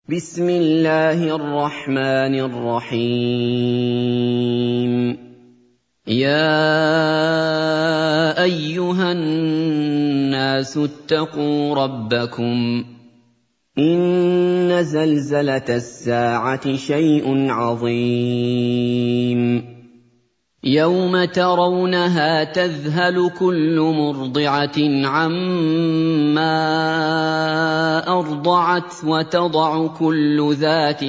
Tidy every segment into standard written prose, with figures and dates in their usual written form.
بسم الله الرحمن الرحيم. يا أيها الناس اتقوا ربكم، إن زلزلة الساعة شيء عظيم. يوم ترونها تذهل كل مرضعة عما أرضعت وتضع كل ذات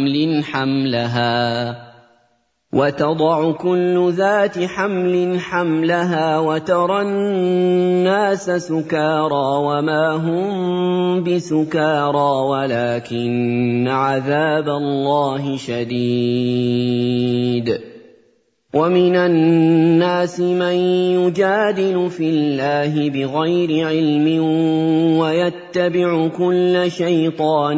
حمل حملها وترى الناس سكارى وما هم بسكارى ولكن عذاب الله شديد. ومن الناس من يجادل في الله بغير علم ويتبع كل شيطان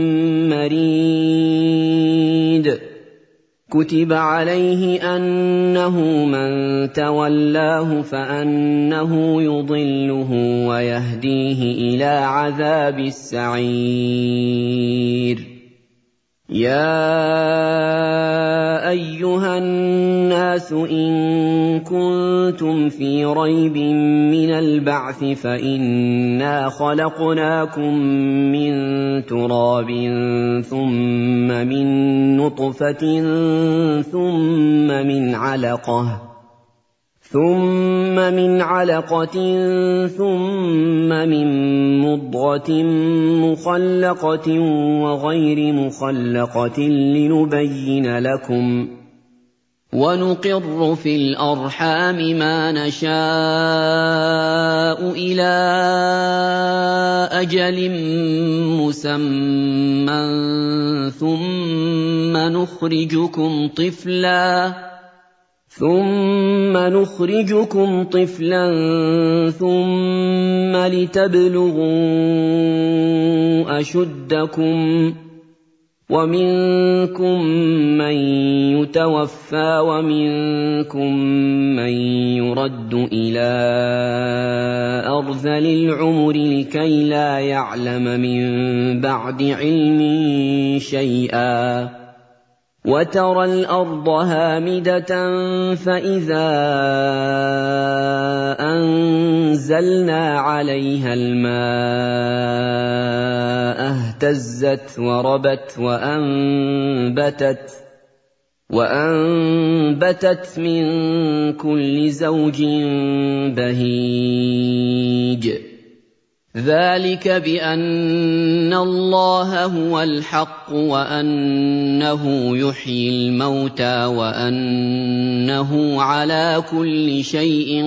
مريد. كتب عليه أنه من تولاه فأنه يضله ويهديه إلى عذاب السعير. يا أيها الناس إن كنتم في ريب من البعث فإنا خلقناكم من تراب ثم من نطفة ثم من علقة ثم من مضغة مخلقة وغير مخلقة لنبين لكم، ونقر في الأرحام ما نشاء إلى أجل مسمى ثم نخرجكم طفلا ثم لتبلغوا أشدكم، ومنكم من يتوفى ومنكم من يرد إلى أرذل العمر لكي لا يعلم من بعد علم شيئا. وترى الأرض هامدة فإذا أنزلنا عليها الماء اهتزت وربت وأنبتت من كل زوج بهيج. ذلك بأن الله هو الحق وأنه يحيي الموتى وأنه على كل شيء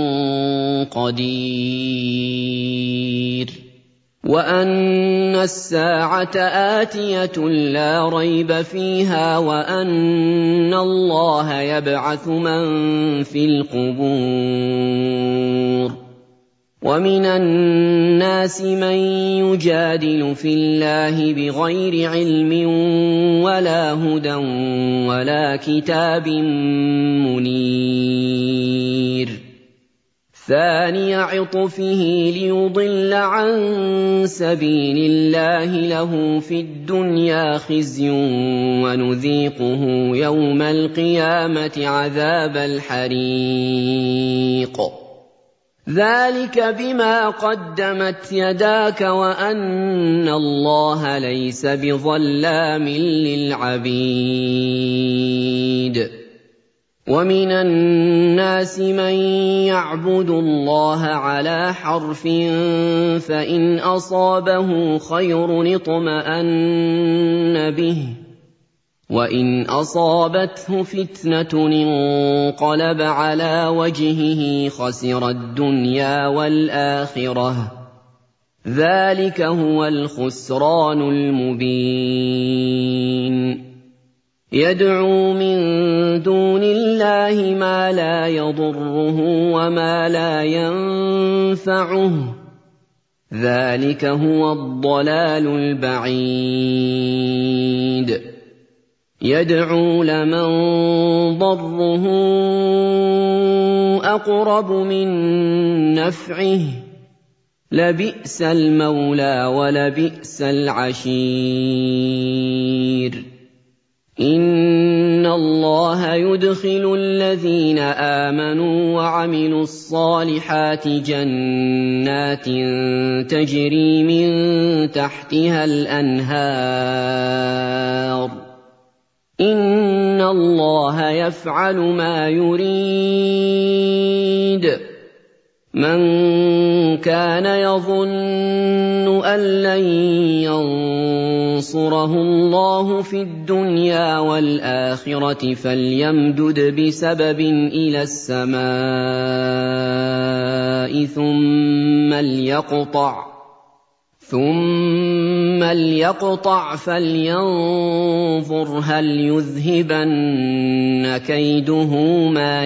قدير، وأن الساعة آتية لا ريب فيها، وأن الله يبعث من في القبور. ومن الناس من يجادل في الله بغير علم ولا هدى ولا كتاب منير. ثاني عطفه ليضل عن سبيل الله له في الدنيا خزي ونذيقه يوم القيامة عذاب الحريق. ذلك بما قدمت يداك وأن الله ليس بظلام للعبيد. ومن الناس من يعبد الله على حرف فإن أصابه خير اطمأن به وإن أصابته فتنة انقلب على وجهه خسر الدنيا والآخرة. ذلك هو الخسران المبين. يدعو من دون الله ما لا يضره وما لا ينفعه. ذلك هو الضلال البعيد. يدعو لمن ضره أقرب من نفعه لَبِئْسَ الْمَوْلَىٰ وَلَبِئْسَ الْعَشِيرُ إِنَّ اللَّهَ يُدْخِلُ الَّذِينَ آمَنُوا وَعَمِلُوا الصَّالِحَاتِ جَنَّاتٍ تَجْرِي مِن تَحْتِهَا الْأَنْهَارُ ۚ إِنَّ اللَّهَ يَفْعَلُ مَا يُرِيدُ مَن كَانَ يَظُنُّ أَن لَّن يَنصُرَهُ اللَّهُ فِي الدُّنْيَا وَالْآخِرَةِ فَلْيَمْدُدْ بِسَبَبٍ إِلَى السَّمَاءِ ثُمَّ لْيَقْطَعْ فَلْيَنظُرْ هَلْ يُذْهِبَنَّ كَيْدُهُ مَا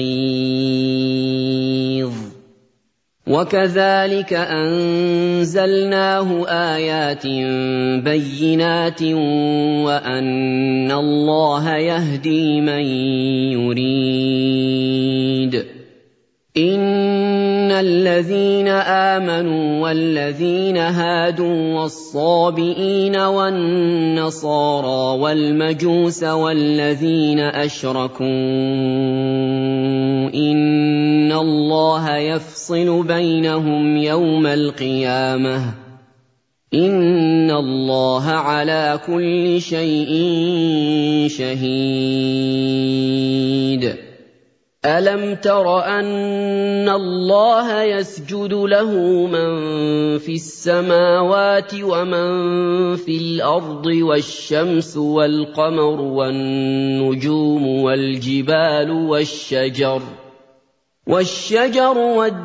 يَغِيظُ وَكَذَٰلِكَ أَنزَلْنَاهُ آيَاتٍ بَيِّنَاتٍ وَأَنَّ اللَّهَ يَهْدِي مَن يُرِيدُ إِنَّ الَّذِينَ آمَنُوا وَالَّذِينَ هَادُوا وَالصَّابِئِينَ وَالنَّصَارَىٰ وَالْمَجُوسَ وَالَّذِينَ أَشْرَكُوا إِنَّ اللَّهَ يَفْصِلُ بَيْنَهُمْ يَوْمَ الْقِيَامَةِ ۚ إِنَّ اللَّهَ عَلَىٰ كُلِّ شَيْءٍ شَهِيدٌ أَلَمْ تَرَ أَنَّ اللَّهَ يَسْجُدُ لَهُ مَن فِي السَّمَاوَاتِ وَمَن فِي الْأَرْضِ وَالشَّمْسُ وَالْقَمَرُ وَالنُّجُومُ وَالْجِبَالُ وَالشَّجَرُ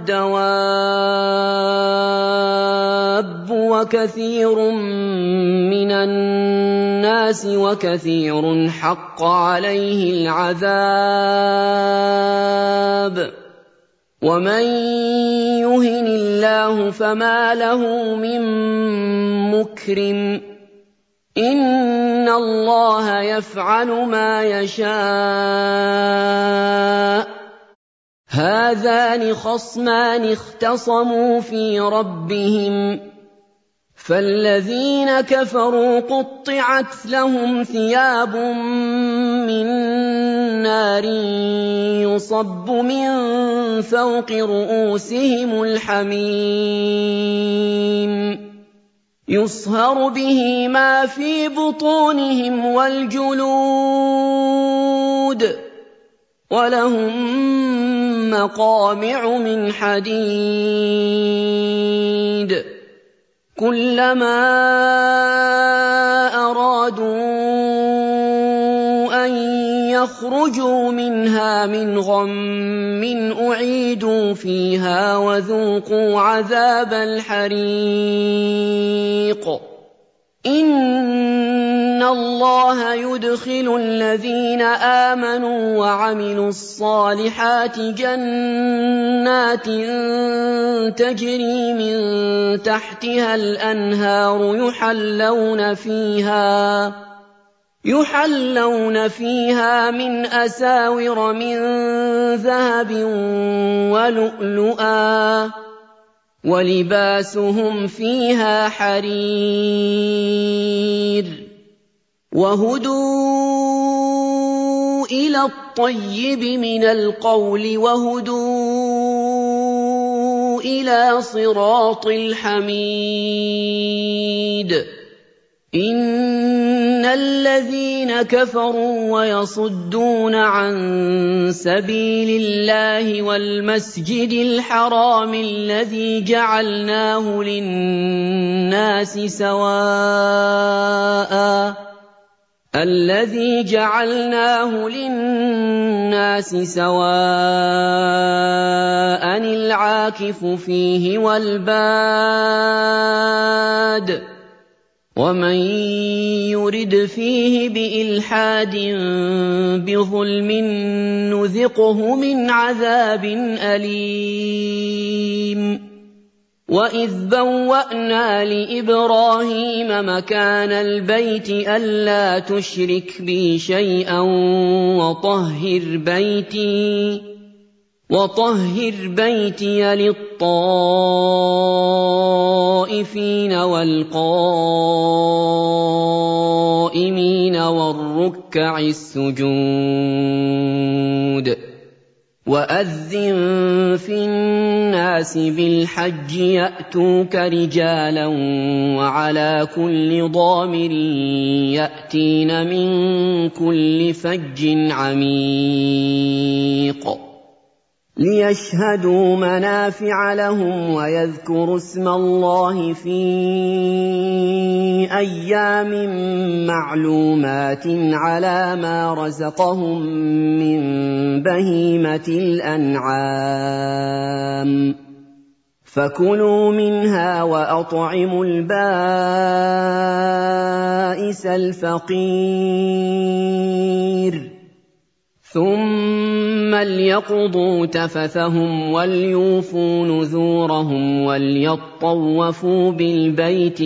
وَالدَّوَابُّ وَكَثِيرٌ مِّنَ النَّاسِ وَكَثِيرٌ حَقَّ عَلَيْهِ الْعَذَابُ وَمَن يُهِنِ اللَّهُ فَمَا لَهُ مِن مُّكْرِمٍ إِنَّ اللَّهَ يَفْعَلُ مَا يَشَاءُ هَٰذَانِ خَصْمَانِ اخْتَصَمُوا فِي رَبِّهِمْ فَالَّذِينَ كَفَرُوا قُطِّعَتْ لَهُمْ ثِيَابٌ مِّن نَّارٍ يُصَبُّ مِن فَوْقِ رُءُوسِهِمُ الْحَمِيمُ يُصْهَرُ بِهِ مَا فِي بُطُونِهِمْ وَالْجُلُودُ وَلَهُم مَّقَامِعُ مِنْ حَدِيدٍ كُلَّمَا أَرَادُوا أَن يَخْرُجُوا مِنْهَا مِنْ غَمٍّ أُعِيدُوا فِيهَا وَذُوقُوا عَذَابَ الْحَرِيقِ إِنَّ اللَّهَ يُدْخِلُ الَّذِينَ آمَنُوا وَعَمِلُوا الصَّالِحَاتِ جَنَّاتٍ تَجْرِي مِن تَحْتِهَا الْأَنْهَارُ يُحَلَّوْنَ فِيهَا مِنْ أَسَاوِرَ مِن ذَهَبٍ وَلُؤْلُؤًا وَلِبَاسُهُمْ فِيهَا حَرِيرٌ وَهُدُوا إِلَى الطَّيِّبِ مِنَ الْقَوْلِ وَهُدُوا إِلَىٰ صِرَاطِ الْحَمِيدِ إِنَّ الَّذِينَ كَفَرُوا وَيَصُدُّونَ عَن سَبِيلِ اللَّهِ وَالْمَسْجِدِ الْحَرَامِ الَّذِي جَعَلْنَاهُ لِلنَّاسِ سَوَاءً الْعَاكِفُ فِيهِ وَالْبَادِ وَمَن يُرِدْ فِيهِ بِإِلْحَادٍ بِظُلْمٍ نُّذِقْهُ مِنْ عَذَابٍ أَلِيمٍ وَإِذْ بَوَّأْنَا لِإِبْرَاهِيمَ مَكَانَ الْبَيْتِ أَلَّا تُشْرِكْ بِي شَيْئًا وطهر بيتي للطائفين والقائمين والركع السجود وأذن في الناس بالحج يأتوك رجالا وعلى كل ضامر يأتين من كل فج عميق ليشهدوا منافع لهم ويذكروا اسم الله في أيام معلومات على ما رزقهم من بهيمة الأنعام فكلوا منها وأطعموا البائس الفقير ثم ليقضوا تفثهم وليوفوا نذورهم وليطوفوا بالبيت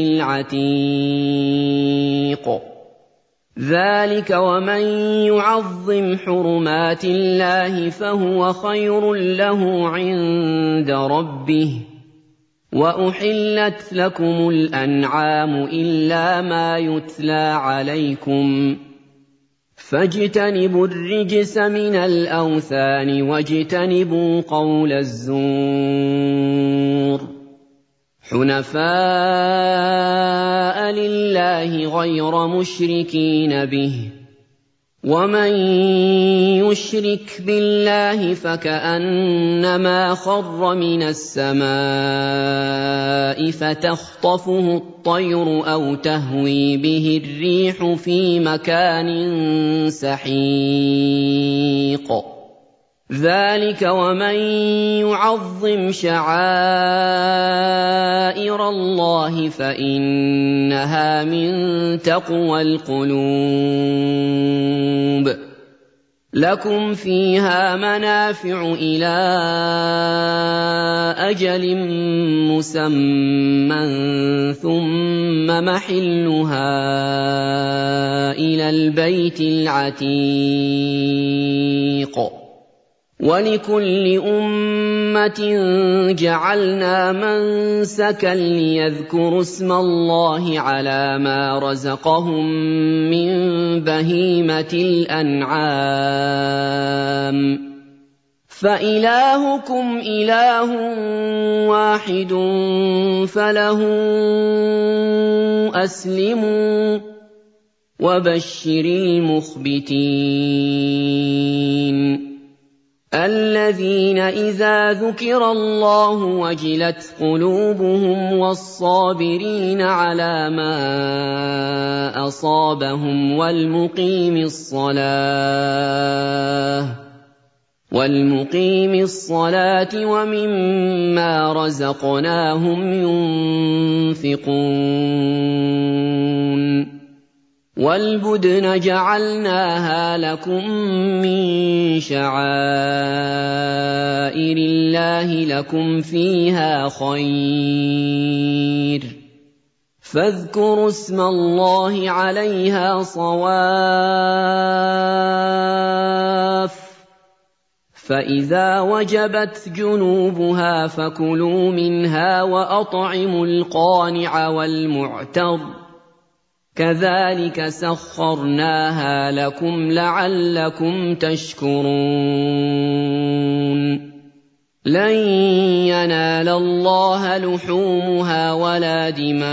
العتيق ذلك ومن يعظم حرمات الله فهو خير له عند ربه وأحلت لكم الأنعام إلا ما يتلى عليكم فاجتنبوا الرجس من الأوثان واجتنبوا قول الزور حنفاء لله غير مشركين به ومن يشرك بالله فكأنما خر من السماء فتخطفه الطير أو تهوي به الريح في مكان سحيق ذلك ومن يعظم شعائر الله فإنها من تقوى القلوب لكم فيها منافع إلى أجل مسمى ثم محلها إلى البيت العتيق ولكل أمة جعلنا منسكا ليذكروا اسم الله على ما رزقهم من بهيمة الأنعام فإلهكم إله واحد فله أسلموا وبشر المخبتين الذين إذا ذكر الله وجلت قلوبهم والصابرين على ما أصابهم والمقيم الصلاة ومما رزقناهم ينفقون والبدن جعلناها لكم من شعائر الله لكم فيها خير فاذكروا اسم الله عليها صواف فإذا وجبت جنوبها فكلوا منها وأطعموا القانع والمعتر كذلك سخرناها لكم لعلكم تشكرون لن ينال الله لحومها ولا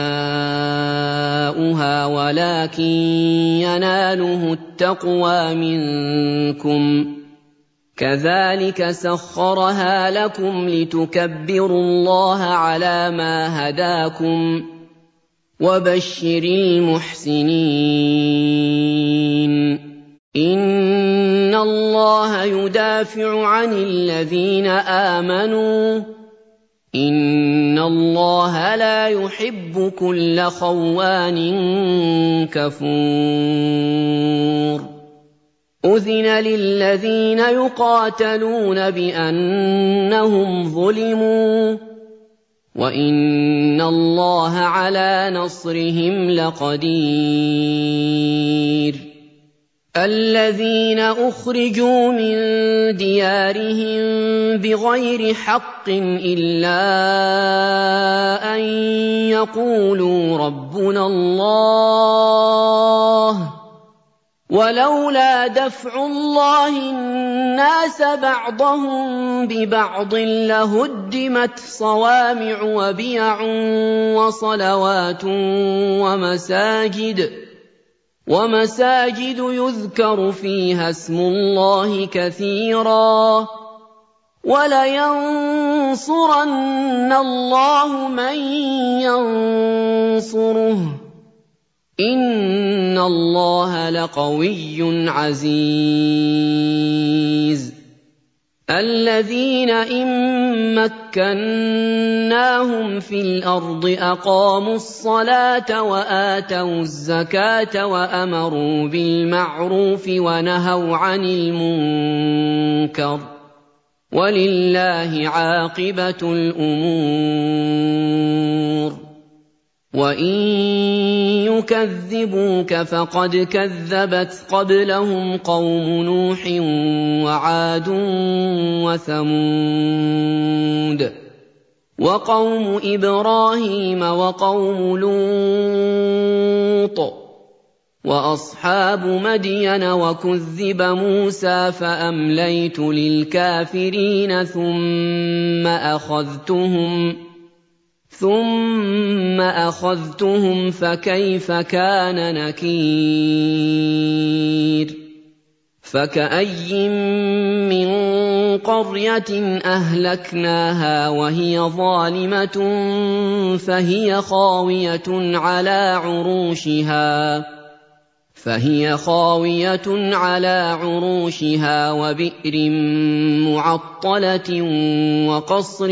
دماؤها ولكن يناله التقوى منكم كذلك سخرها لكم لتكبروا الله على ما هداكم وبشر المحسنين إن الله يدافع عن الذين آمنوا إن الله لا يحب كل خوان كفور أذن للذين يقاتلون بأنهم ظلموا وإن الله على نصرهم لقدير الذين أخرجوا من ديارهم بغير حق إلا أن يقولوا ربنا الله ولولا دفع الله الناس بعضهم ببعض لهدمت صوامع وبيع وصلوات ومساجد يذكر فيها اسم الله كثيرا ولينصرن الله من ينصره إن الله لقوي عزيز الذين إن مكناهم في الأرض أقاموا الصلاة وآتوا الزكاة وأمروا بالمعروف ونهوا عن المنكر ولله عاقبة الأمور وإن يكذبوك فقد كذبت قبلهم قوم نوح وعاد وثمود وقوم إبراهيم وقوم لوط وأصحاب مدين وكذب موسى فأمليت للكافرين ثم أخذتهم فكيف كان نكير فكأي من قرية أهلكناها وهي ظالمة فهي خاوية على عروشها وبئر معطلة وقصر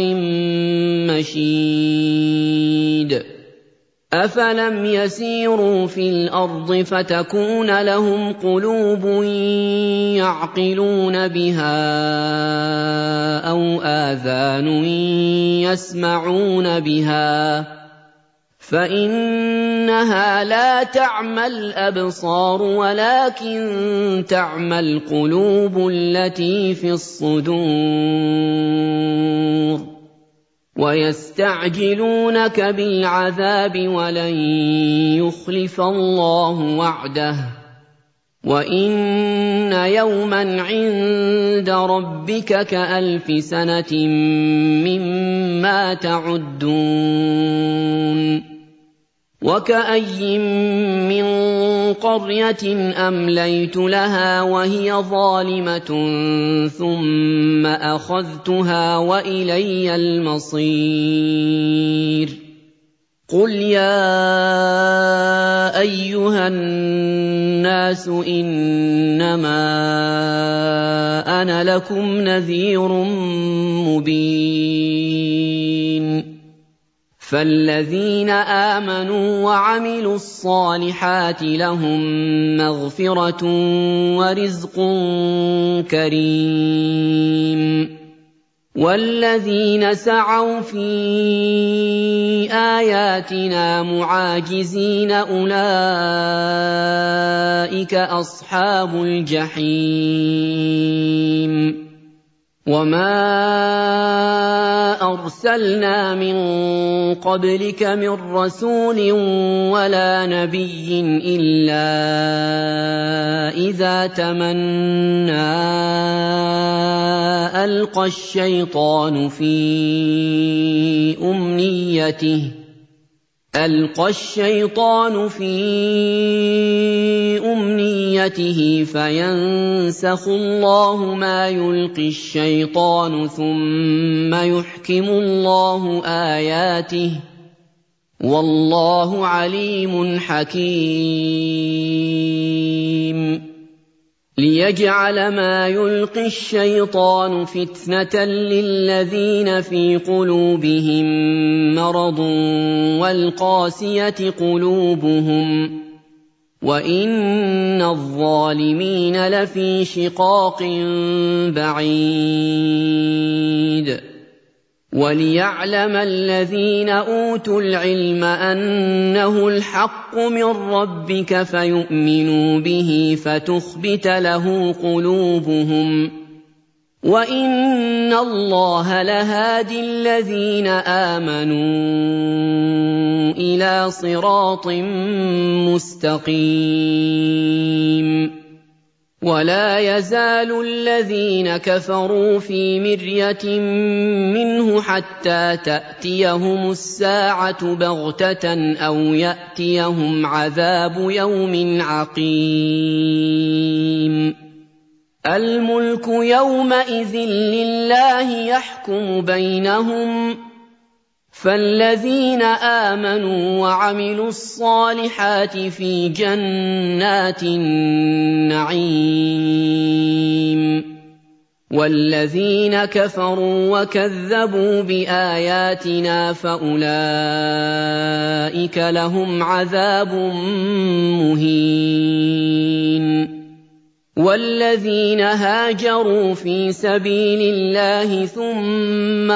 مشيد أفلم يسيروا في الأرض فتكون لهم قلوب يعقلون بها أو آذان يسمعون بها فإنها لا تعمى الأبصار ولكن تعمى القلوب التي في الصدور ويستعجلونك بالعذاب ولن يخلف الله وعده وإن يوما عند ربك كألف سنة مما تعدون وكأي من قرية أمليت لها وهي ظالمة ثم أخذتها وإلي المصير قل يا أيها الناس إنما أنا لكم نذير مبين فالذين آمنوا وعملوا الصالحات لهم مغفرة ورزق كريم والذين سعوا في آياتنا معاجزين أولئك أصحاب الجحيم وما أرسلنا من قبلك من رسول ولا نبي إلا إذا تمنى ألقى الشيطان في أمنيته فينسخ الله ما يلقي الشيطان ثم يحكم الله آياته والله عليم حكيم ليجعل ما يلقي الشيطان فتنة للذين في قلوبهم مرض والقاسية قلوبهم وإن الظالمين لفي شقاق بعيد وَلِيَعْلَمَ الَّذِينَ أُوتُوا الْعِلْمَ أَنَّهُ الْحَقُّ مِن رَّبِّكَ فَيُؤْمِنُوا بِهِ فَتُخْبِتَ لَهُ قُلُوبُهُمْ ۗ وَإِنَّ اللَّهَ لَهَادِي الَّذِينَ آمَنُوا إِلَىٰ صِرَاطٍ مُّسْتَقِيمٍ وَلَا يَزَالُ الَّذِينَ كَفَرُوا فِي مِرْيَةٍ مِّنْهُ حَتَّىٰ تَأْتِيَهُمُ السَّاعَةُ بَغْتَةً أَوْ يَأْتِيَهُمْ عَذَابُ يَوْمٍ عَقِيمٍ الْمُلْكُ يَوْمَئِذٍ لِّلَّهِ يَحْكُمُ بَيْنَهُمْ ۚ فَالَّذِينَ آمَنُوا وَعَمِلُوا الصَّالِحَاتِ فِي جَنَّاتِ النَّعِيمِ ۖ وَالَّذِينَ كَفَرُوا وَكَذَّبُوا بِآيَاتِنَا فَأُولَٰئِكَ لَهُمْ عَذَابٌ مُّهِينٌ وَالَّذِينَ هَاجَرُوا فِي سَبِيلِ اللَّهِ ثُمَّ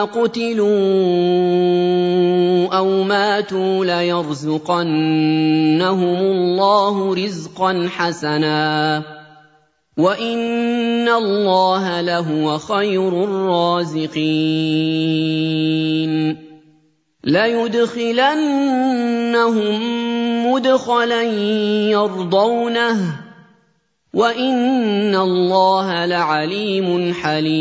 قُتِلُوا أَوْ مَاتُوا لَيَرْزُقَنَّهُمُ اللَّهُ رِزْقًا حَسَنًا ۚ وَإِنَّ اللَّهَ لَهُوَ خَيْرُ الرَّازِقِينَ لَيُدْخِلَنَّهُم مُّدْخَلًا يَرْضَوْنَهُ ۗ وَإِنَّ اللَّهَ لَعَلِيمٌ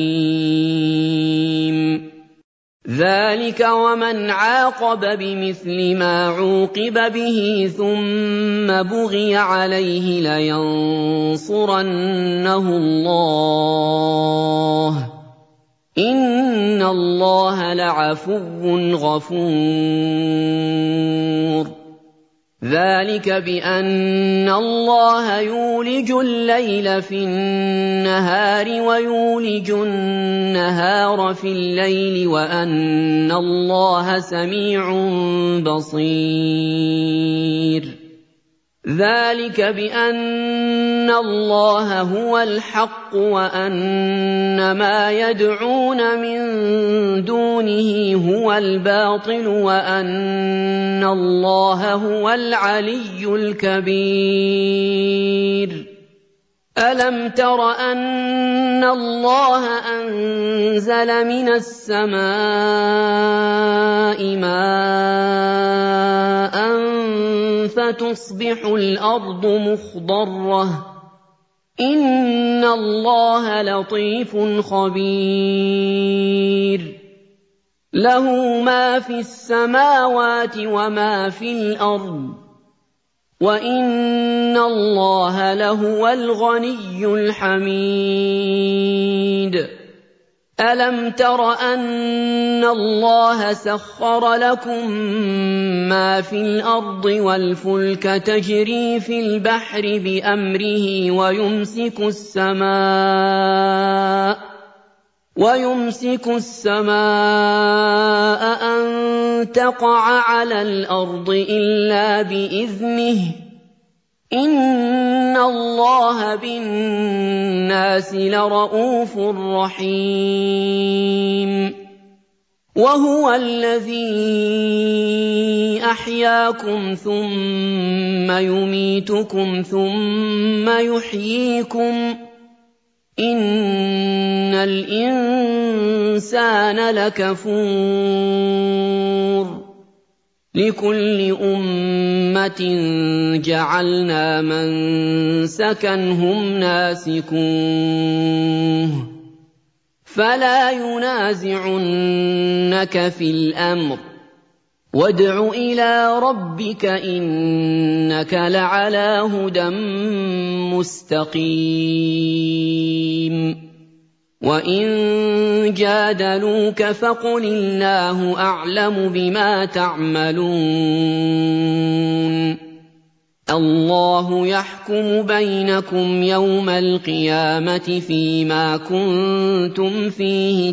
حَلِيمٌ ذَٰلِكَ وَمَنْ عَاقَبَ بِمِثْلِ مَا عُوقِبَ بِهِ ثُمَّ بُغِيَ عَلَيْهِ لَيَنصُرَنَّهُ اللَّهُ ۗ إِنَّ اللَّهَ لَعَفُوٌّ غَفُورٌ ذَٰلِكَ بِأَنَّ اللَّهَ يُولِجُ اللَّيْلَ فِي النَّهَارِ وَيُولِجُ النَّهَارَ فِي اللَّيْلِ وَأَنَّ اللَّهَ سَمِيعٌ بَصِيرٌ ذَٰلِكَ بِأَنَّ اللَّهَ هُوَ الْحَقُّ وَأَنَّ مَا يَدْعُونَ مِن دُونِهِ هُوَ الْبَاطِلُ وَأَنَّ اللَّهَ هُوَ الْعَلِيُّ الْكَبِيرُ أَلَمْ تَرَ أَنَّ اللَّهَ أَنزَلَ مِنَ السَّمَاءِ مَاءً فَتُصْبِحُ الْأَرْضُ مُخْضَرَّةً ۗ إِنَّ اللَّهَ لَطِيفٌ خَبِيرٌ لَّهُ مَا فِي السَّمَاوَاتِ وَمَا فِي الْأَرْضِ ۗ وَإِنَّ اللَّهَ لَهُوَ الْغَنِيُّ الْحَمِيدُ أَلَمْ تَرَ أَنَّ اللَّهَ سَخَّرَ لَكُم مَّا فِي الْأَرْضِ وَالْفُلْكَ تَجْرِي فِي الْبَحْرِ بِأَمْرِهِ وَيُمْسِكُ السَّمَاءَ أَن تَقَعَ عَلَى الْأَرْضِ إِلَّا بِإِذْنِهِ ۗ إِنَّ اللَّهَ بِالنَّاسِ لَرَءُوفٌ رَّحِيمٌ وَهُوَ الَّذِي أَحْيَاكُمْ ثُمَّ يُمِيتُكُمْ ثُمَّ يُحْيِيكُمْ ۗ إِنَّ الْإِنسَانَ لَكَفُورٌ لِكُلِّ أُمَّةٍ جَعَلْنَا مَنسَكًا هُمْ نَاسِكُوهُ ۖ فَلَا يُنَازِعُنَّكَ فِي الْأَمْرِ ۚ وَادْعُ إِلَىٰ رَبِّكَ إِنَّكَ لَعَلَىٰ هُدًى مُّسْتَقِيمٍ وَإِن جَادَلُوكَ فَقُلِ اللَّهُ أَعْلَمُ بِمَا تَعْمَلُونَ اللَّهُ يَحْكُمُ بَيْنَكُمْ يَوْمَ الْقِيَامَةِ فِيمَا كُنتُمْ فِيهِ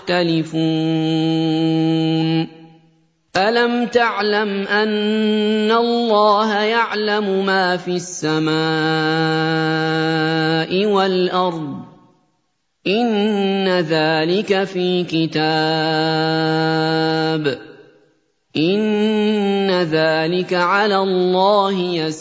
تَخْتَلِفُونَ أَلَمْ تَعْلَمْ أَنَّ اللَّهَ يَعْلَمُ مَا فِي السَّمَاءِ وَالْأَرْضِ إِنَّ ذَلِكَ فِي كِتَابٍ إِنَّ ذَلِكَ عَلَى اللَّهِ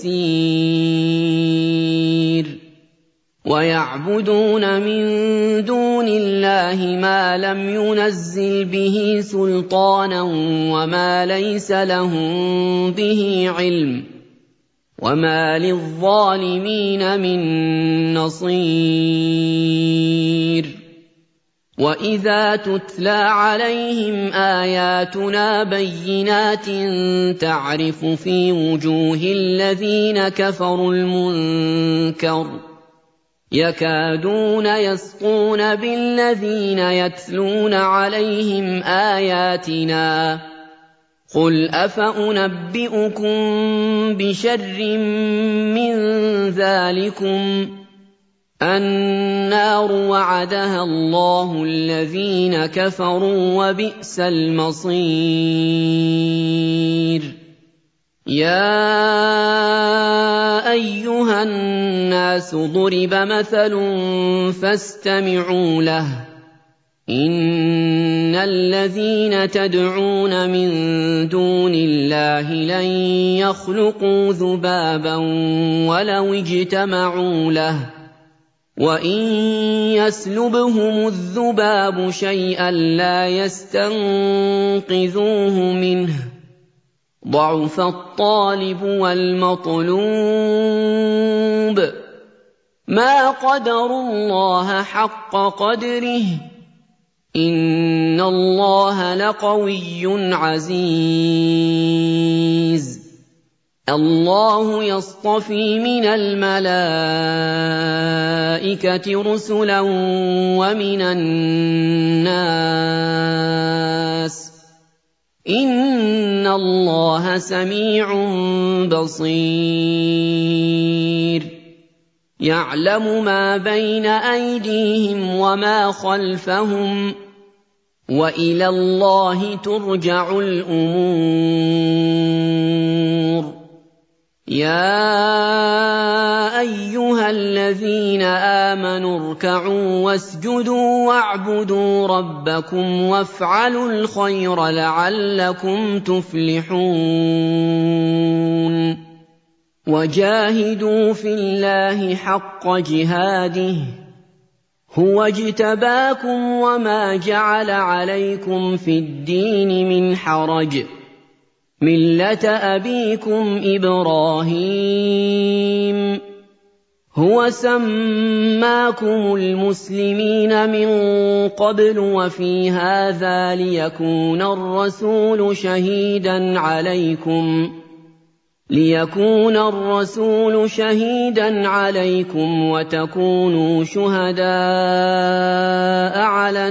يَسِيرٌ وَيَعْبُدُونَ مِن دُونِ اللَّهِ مَا لَمْ يُنَزِّلْ بِهِ سُلْطَانًا وَمَا لَيْسَ لَهُم بِهِ عِلْمٌ وَمَا لِلظَّالِمِينَ مِن نَّصِيرٍ وَإِذَا تُتْلَىٰ عَلَيْهِمْ آيَاتُنَا بَيِّنَاتٍ تَعْرِفُ فِي وُجُوهِ الَّذِينَ كَفَرُوا الْمُنكَرَ يَكَادُونَ يَسْطُونَ بِالَّذِينَ يَتْلُونَ عَلَيْهِمْ آيَاتِنَا قُلْ أَفَأُنَبِّئُكُم بِشَرٍّ مِّن ذَٰلِكُمُ النَّارُ وَعَدَهَا اللَّهُ الَّذِينَ كَفَرُوا وَبِئْسَ الْمَصِيرُ يَا أَيُّهَا النَّاسُ ضُرِبَ مَثَلٌ فَاسْتَمِعُوا لَهُ إِنَّ الَّذِينَ تَدْعُونَ مِن دُونِ اللَّهِ لَن يَخْلُقُوا ذُبَابًا وَلَوِ اجْتَمَعُوا لَهُ وَإِن يَسْلُبْهُمُ الذُّبَابُ شَيْئًا لَّا يَسْتَنقِذُوهُ مِنْهُ ضَعُفَ الطَّالِبُ وَالْمَطْلُوبُ مَا قَدَرُوا اللَّهَ حَقَّ قَدْرِهِ إِنَّ اللَّهَ لَقَوِيٌّ عَزِيزٌ اللَّهُ يَصْطَفِي مِنَ الْمَلَائِكَةِ رُسُلًا وَمِنَ النَّاسِ إِنَّ اللَّهَ سَمِيعٌ بَصِيرٌ يَعْلَمُ مَا بَيْنَ أَيْدِيهِمْ وَمَا خَلْفَهُمْ وَإِلَى اللَّهِ تُرْجَعُ الْأُمُورُ يَا أَيُّهَا الَّذِينَ آمَنُوا ارْكَعُوا وَاسْجُدُوا وَاعْبُدُوا رَبَّكُمْ وَافْعَلُوا الْخَيْرَ لَعَلَّكُمْ تُفْلِحُونَ وَجَاهِدُوا فِي اللَّهِ حَقَّ جِهَادِهِ هُوَ اجْتَبَاكُمْ وَمَا جَعَلَ عَلَيْكُمْ فِي الدِّينِ مِنْ حَرَجٍ مِلَّةَ أَبِيكُمْ إِبْرَاهِيمَ هُوَ سَمَّاكُمُ الْمُسْلِمِينَ مِن قَبْلُ وَفِي هَٰذَا لِيَكُونَ الرَّسُولُ شَهِيدًا عَلَيْكُمْ وَتَكُونُوا شُهَدَاءَ عَلَى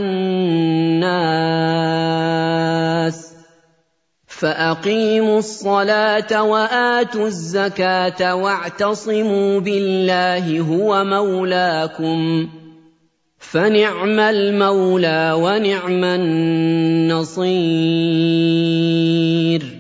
النَّاسِ فَأَقِيمُوا الصَّلَاةَ وَآتُوا الزَّكَاةَ وَاعْتَصِمُوا بِاللَّهِ هُوَ مَوْلَاكُمْ فَنِعْمَ الْمَوْلَىٰ وَنِعْمَ النَّصِيرُ